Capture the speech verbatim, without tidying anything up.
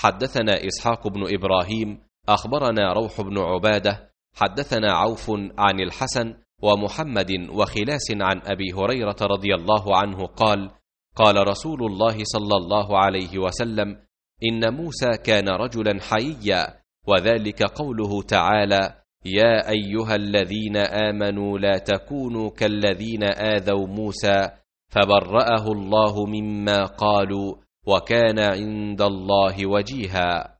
حدثنا إسحاق بن إبراهيم أخبرنا روح بن عبادة حدثنا عوف عن الحسن ومحمد وخلاس عن أبي هريرة رضي الله عنه قال: قال رسول الله صلى الله عليه وسلم: إن موسى كان رجلا حييا، وذلك قوله تعالى: يا أيها الذين آمنوا لا تكونوا كالذين آذوا موسى فبرأه الله مما قالوا وكان عند الله وجيها.